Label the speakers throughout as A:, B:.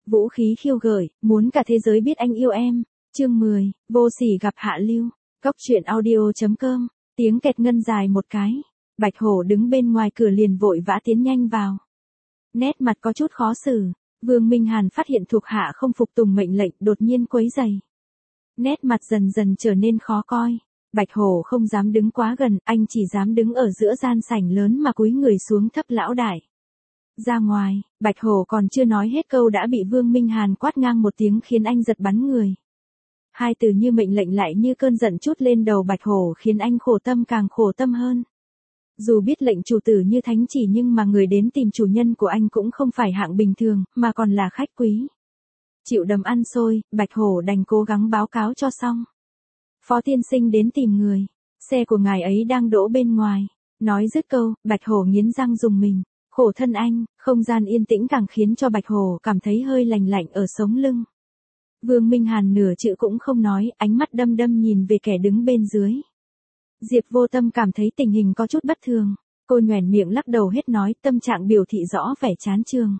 A: Vũ khí khiêu gợi, muốn cả thế giới biết anh yêu em. Chương 10, vô sỉ gặp Hạ Lưu. Góc truyện audio.com. Tiếng kẹt ngân dài một cái. Bạch Hổ đứng bên ngoài cửa liền vội vã tiến nhanh vào. Nét mặt có chút khó xử. Vương Minh Hàn phát hiện thuộc hạ không phục tùng mệnh lệnh, đột nhiên quấy rầy. Nét mặt dần dần trở nên khó coi. Bạch Hổ không dám đứng quá gần, anh chỉ dám đứng ở giữa gian sảnh lớn mà cúi người xuống thấp lão đại. Ra ngoài, Bạch Hổ còn chưa nói hết câu đã bị Vương Minh Hàn quát ngang một tiếng khiến anh giật bắn người. Hai từ như mệnh lệnh lại như cơn giận trút lên đầu Bạch Hổ khiến anh khổ tâm càng khổ tâm hơn. Dù biết lệnh chủ tử như thánh chỉ nhưng mà người đến tìm chủ nhân của anh cũng không phải hạng bình thường, mà còn là khách quý. Chịu đấm ăn xôi, Bạch Hổ đành cố gắng báo cáo cho xong. Phó tiên sinh đến tìm người, xe của ngài ấy đang đỗ bên ngoài. Nói dứt câu, Bạch Hổ nghiến răng rùng mình. Khổ thân anh, không gian yên tĩnh càng khiến cho Bạch Hổ cảm thấy hơi lạnh lạnh ở sống lưng. Vương Minh Hàn nửa chữ cũng không nói, ánh mắt đăm đăm nhìn về kẻ đứng bên dưới. Diệp Vô Tâm cảm thấy tình hình có chút bất thường. Cô nhoẻn miệng lắc đầu hết nói, tâm trạng biểu thị rõ vẻ chán chường.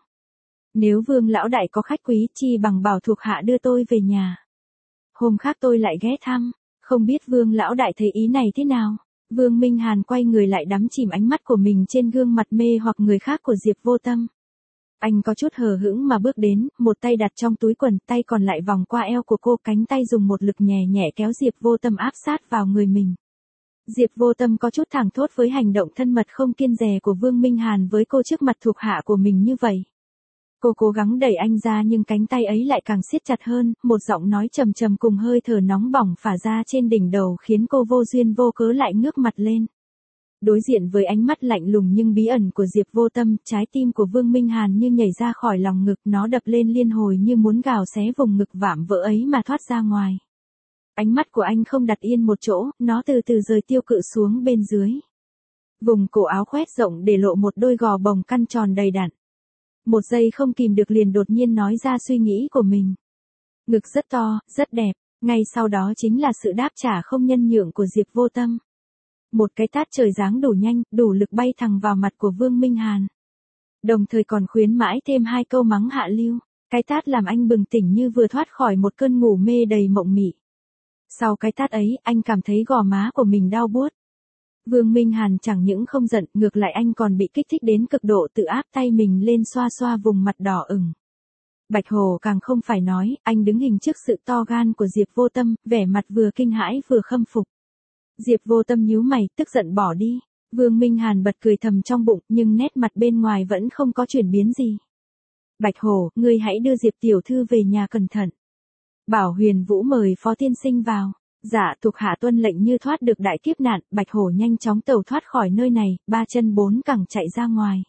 A: Nếu Vương lão đại có khách quý chi bằng bảo thuộc hạ đưa tôi về nhà. Hôm khác tôi lại ghé thăm, không biết Vương lão đại thấy ý này thế nào. Vương Minh Hàn quay người lại đắm chìm ánh mắt của mình trên gương mặt mê hoặc người khác của Diệp Vô Tâm. Anh có chút hờ hững mà bước đến, một tay đặt trong túi quần, tay còn lại vòng qua eo của cô, cánh tay dùng một lực nhẹ nhẹ kéo Diệp Vô Tâm áp sát vào người mình. Diệp Vô Tâm có chút thảng thốt với hành động thân mật không kiêng dè của Vương Minh Hàn với cô trước mặt thuộc hạ của mình như vậy. Cô cố gắng đẩy anh ra nhưng cánh tay ấy lại càng siết chặt hơn, một giọng nói trầm trầm cùng hơi thở nóng bỏng phả ra trên đỉnh đầu khiến cô vô duyên vô cớ lại ngước mặt lên. Đối diện với ánh mắt lạnh lùng nhưng bí ẩn của Diệp Vô Tâm, trái tim của Vương Minh Hàn như nhảy ra khỏi lòng ngực, nó đập lên liên hồi như muốn gào xé vùng ngực vạm vỡ ấy mà thoát ra ngoài. Ánh mắt của anh không đặt yên một chỗ, nó từ từ rời tiêu cự xuống bên dưới. Vùng cổ áo khoét rộng để lộ một đôi gò bồng căn tròn đầy đặn. Một giây không kìm được liền đột nhiên nói ra suy nghĩ của mình. Ngực rất to, rất đẹp, ngay sau đó chính là sự đáp trả không nhân nhượng của Diệp Vô Tâm. Một cái tát trời giáng đủ nhanh, đủ lực bay thẳng vào mặt của Vương Minh Hàn. Đồng thời còn khuyến mãi thêm hai câu mắng Hạ Lưu. Cái tát làm anh bừng tỉnh như vừa thoát khỏi một cơn ngủ mê đầy mộng mị. Sau cái tát ấy, anh cảm thấy gò má của mình đau buốt. Vương Minh Hàn chẳng những không giận, ngược lại anh còn bị kích thích đến cực độ, tự áp tay mình lên xoa xoa vùng mặt đỏ ửng. Bạch Hổ càng không phải nói, anh đứng hình trước sự to gan của Diệp Vô Tâm, vẻ mặt vừa kinh hãi vừa khâm phục. Diệp Vô Tâm nhíu mày, tức giận bỏ đi. Vương Minh Hàn bật cười thầm trong bụng, nhưng nét mặt bên ngoài vẫn không có chuyển biến gì. Bạch Hổ, ngươi hãy đưa Diệp tiểu thư về nhà cẩn thận. Bảo Huyền Vũ mời Phó tiên sinh vào. Dạ, thuộc hạ tuân lệnh như thoát được đại kiếp nạn. Bạch Hổ nhanh chóng tẩu thoát khỏi nơi này, ba chân bốn cẳng chạy ra ngoài.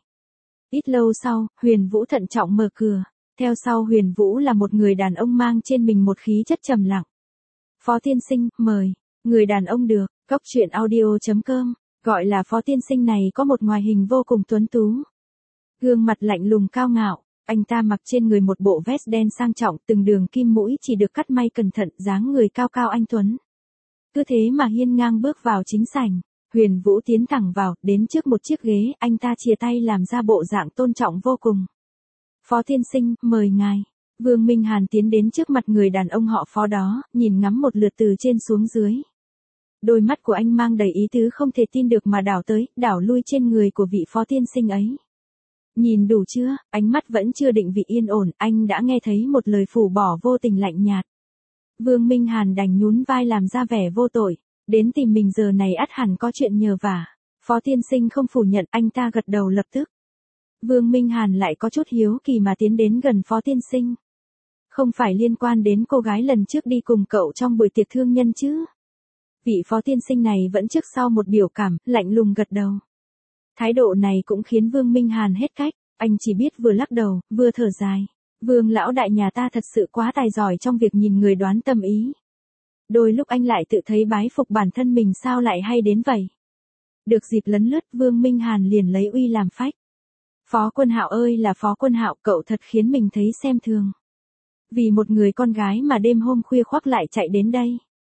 A: Ít lâu sau, Huyền Vũ thận trọng mở cửa. Theo sau Huyền Vũ là một người đàn ông mang trên mình một khí chất trầm lặng. Phó tiên sinh, mời. Người đàn ông được, góc truyện audio.com, gọi là Phó tiên sinh này có một ngoại hình vô cùng tuấn tú. Gương mặt lạnh lùng cao ngạo, anh ta mặc trên người một bộ vest đen sang trọng, từng đường kim mũi chỉ được cắt may cẩn thận, dáng người cao cao anh tuấn. Cứ thế mà hiên ngang bước vào chính sảnh. Huyền Vũ tiến thẳng vào, đến trước một chiếc ghế, anh ta chìa tay làm ra bộ dạng tôn trọng vô cùng. Phó tiên sinh, mời ngài. Vương Minh Hàn tiến đến trước mặt người đàn ông họ Phó đó, nhìn ngắm một lượt từ trên xuống dưới. Đôi mắt của anh mang đầy ý tứ không thể tin được mà đảo tới, đảo lui trên người của vị Phó tiên sinh ấy. Nhìn đủ chưa, ánh mắt vẫn chưa định vị yên ổn, anh đã nghe thấy một lời phủ bỏ vô tình lạnh nhạt. Vương Minh Hàn đành nhún vai làm ra vẻ vô tội, đến tìm mình giờ này ắt hẳn có chuyện nhờ vả. Phó tiên sinh không phủ nhận, anh ta gật đầu lập tức. Vương Minh Hàn lại có chút hiếu kỳ mà tiến đến gần Phó tiên sinh. Không phải liên quan đến cô gái lần trước đi cùng cậu trong buổi tiệc thương nhân chứ? Vị Phó tiên sinh này vẫn trước sau một biểu cảm, lạnh lùng gật đầu. Thái độ này cũng khiến Vương Minh Hàn hết cách, anh chỉ biết vừa lắc đầu, vừa thở dài. Vương lão đại nhà ta thật sự quá tài giỏi trong việc nhìn người đoán tâm ý. Đôi lúc anh lại tự thấy bái phục bản thân mình sao lại hay đến vậy. Được dịp lấn lướt, Vương Minh Hàn liền lấy uy làm phách. Phó Quân Hạo ơi là Phó Quân Hạo, cậu thật khiến mình thấy xem thường. Vì một người con gái mà đêm hôm khuya khoác lại chạy đến đây.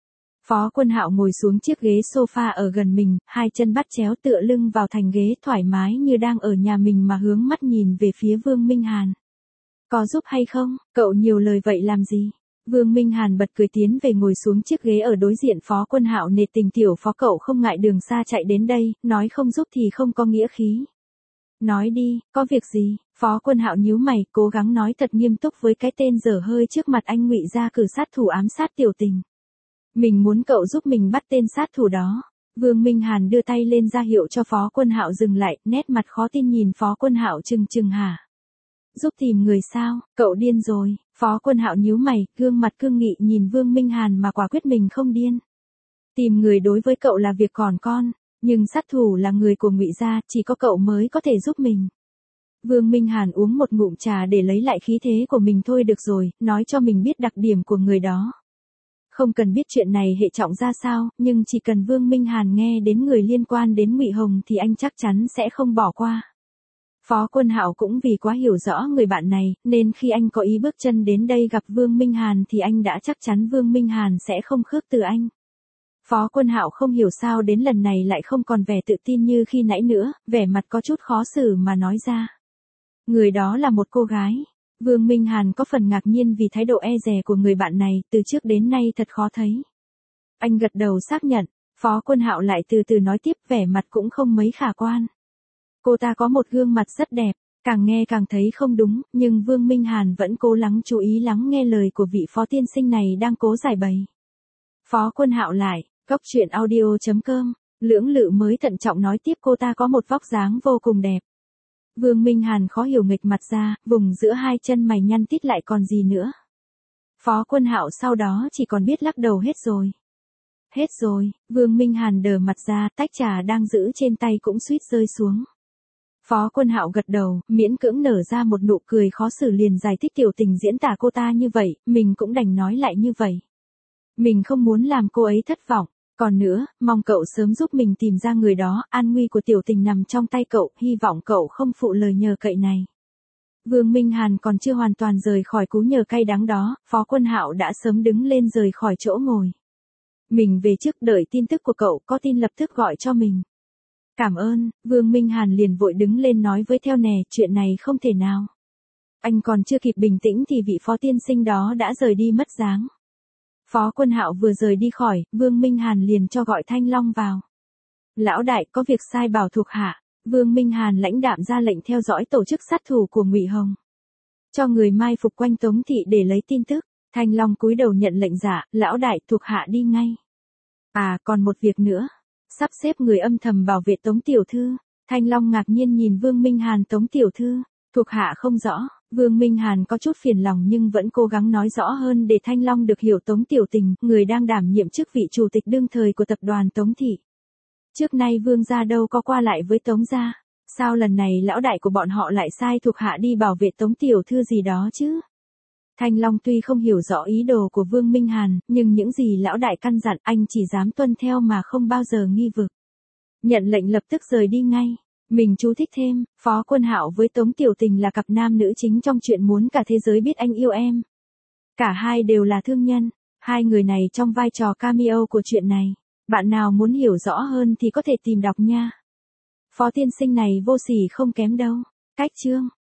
A: Phó Quân Hạo ngồi xuống chiếc ghế sofa ở gần mình, hai chân bắt chéo tựa lưng vào thành ghế thoải mái như đang ở nhà mình mà hướng mắt nhìn về phía Vương Minh Hàn. Có giúp hay không, cậu nhiều lời vậy làm gì? Vương Minh Hàn bật cười tiến về ngồi xuống chiếc ghế ở đối diện Phó Quân Hạo, nể tình tiểu Phó cậu không ngại đường xa chạy đến đây, nói không giúp thì không có nghĩa khí. Nói đi, có việc gì? Phó Quân Hạo nhíu mày, cố gắng nói thật nghiêm túc với cái tên dở hơi trước mặt anh, ngụy ra cử sát thủ ám sát Tiểu Tình. Mình muốn cậu giúp mình bắt tên sát thủ đó. Vương Minh Hàn đưa tay lên ra hiệu cho Phó Quân Hạo dừng lại, nét mặt khó tin nhìn Phó Quân Hạo trừng trừng hả? Giúp tìm người sao, cậu điên rồi? Phó Quân Hạo nhíu mày, gương mặt cương nghị nhìn Vương Minh Hàn mà quả quyết mình không điên. Tìm người đối với cậu là việc còn con, nhưng sát thủ là người của ngụy gia, chỉ có cậu mới có thể giúp mình. Vương Minh Hàn uống một ngụm trà để lấy lại khí thế của mình. Thôi được rồi, nói cho mình biết đặc điểm của người đó. Không cần biết chuyện này hệ trọng ra sao, nhưng chỉ cần Vương Minh Hàn nghe đến người liên quan đến Ngụy Hồng thì anh chắc chắn sẽ không bỏ qua. Phó Quân Hạo cũng vì quá hiểu rõ người bạn này, nên khi anh có ý bước chân đến đây gặp Vương Minh Hàn thì anh đã chắc chắn Vương Minh Hàn sẽ không khước từ anh. Phó Quân Hạo không hiểu sao đến lần này lại không còn vẻ tự tin như khi nãy nữa, vẻ mặt có chút khó xử mà nói ra. Người đó là một cô gái. Vương Minh Hàn có phần ngạc nhiên vì thái độ e dè của người bạn này, từ trước đến nay thật khó thấy. Anh gật đầu xác nhận, Phó Quân Hạo lại từ từ nói tiếp, vẻ mặt cũng không mấy khả quan. Cô ta có một gương mặt rất đẹp, càng nghe càng thấy không đúng, nhưng Vương Minh Hàn vẫn cố lắng chú ý lắng nghe lời của vị Phó tiên sinh này đang cố giải bày. Phó Quân Hạo lại, góc truyện audio.com, lưỡng lự mới thận trọng nói tiếp, cô ta có một vóc dáng vô cùng đẹp. Vương Minh Hàn khó hiểu nghịch mặt ra, vùng giữa hai chân mày nhăn tít lại còn gì nữa. Phó Quân Hạo sau đó chỉ còn biết lắc đầu, hết rồi. Hết rồi, Vương Minh Hàn đờ mặt ra, tách trà đang giữ trên tay cũng suýt rơi xuống. Phó Quân Hạo gật đầu, miễn cưỡng nở ra một nụ cười khó xử, liền giải thích Tiểu Tình diễn tả cô ta như vậy, mình cũng đành nói lại như vậy. Mình không muốn làm cô ấy thất vọng. Còn nữa, mong cậu sớm giúp mình tìm ra người đó, an nguy của Tiểu Tình nằm trong tay cậu, hy vọng cậu không phụ lời nhờ cậy này. Vương Minh Hàn còn chưa hoàn toàn rời khỏi cú nhờ cay đắng đó, Phó Quân Hạo đã sớm đứng lên rời khỏi chỗ ngồi. Mình về trước, đợi tin tức của cậu, có tin lập tức gọi cho mình. Cảm ơn, Vương Minh Hàn liền vội đứng lên nói với theo nè, chuyện này không thể nào. Anh còn chưa kịp bình tĩnh thì vị Phó tiên sinh đó đã rời đi mất dáng. Phó Quân Hạo vừa rời đi khỏi, Vương Minh Hàn liền cho gọi Thanh Long vào. Lão đại, có việc sai bảo thuộc hạ. Vương Minh Hàn lãnh đạm ra lệnh theo dõi tổ chức sát thủ của Ngụy Hồng. Cho người mai phục quanh Tống thị để lấy tin tức. Thanh Long cúi đầu nhận lệnh, dạ, lão đại, thuộc hạ đi ngay. À, còn một việc nữa. Sắp xếp người âm thầm bảo vệ Tống tiểu thư. Thanh Long ngạc nhiên nhìn Vương Minh Hàn, Tống tiểu thư, thuộc hạ không rõ. Vương Minh Hàn có chút phiền lòng nhưng vẫn cố gắng nói rõ hơn để Thanh Long được hiểu. Tống Tiểu Tình, người đang đảm nhiệm chức vị chủ tịch đương thời của tập đoàn Tống thị. Trước nay Vương gia đâu có qua lại với Tống gia, sao lần này lão đại của bọn họ lại sai thuộc hạ đi bảo vệ Tống tiểu thư gì đó chứ? Thanh Long tuy không hiểu rõ ý đồ của Vương Minh Hàn, nhưng những gì lão đại căn dặn anh chỉ dám tuân theo mà không bao giờ nghi vực. Nhận lệnh lập tức rời đi ngay. Mình chú thích thêm, Phó Quân Hạo với Tống Tiểu Tình là cặp nam nữ chính trong chuyện Muốn Cả Thế Giới Biết Anh Yêu Em. Cả hai đều là thương nhân, hai người này trong vai trò cameo của chuyện này. Bạn nào muốn hiểu rõ hơn thì có thể tìm đọc nha. Phó tiên sinh này vô sỉ không kém đâu. Cách chương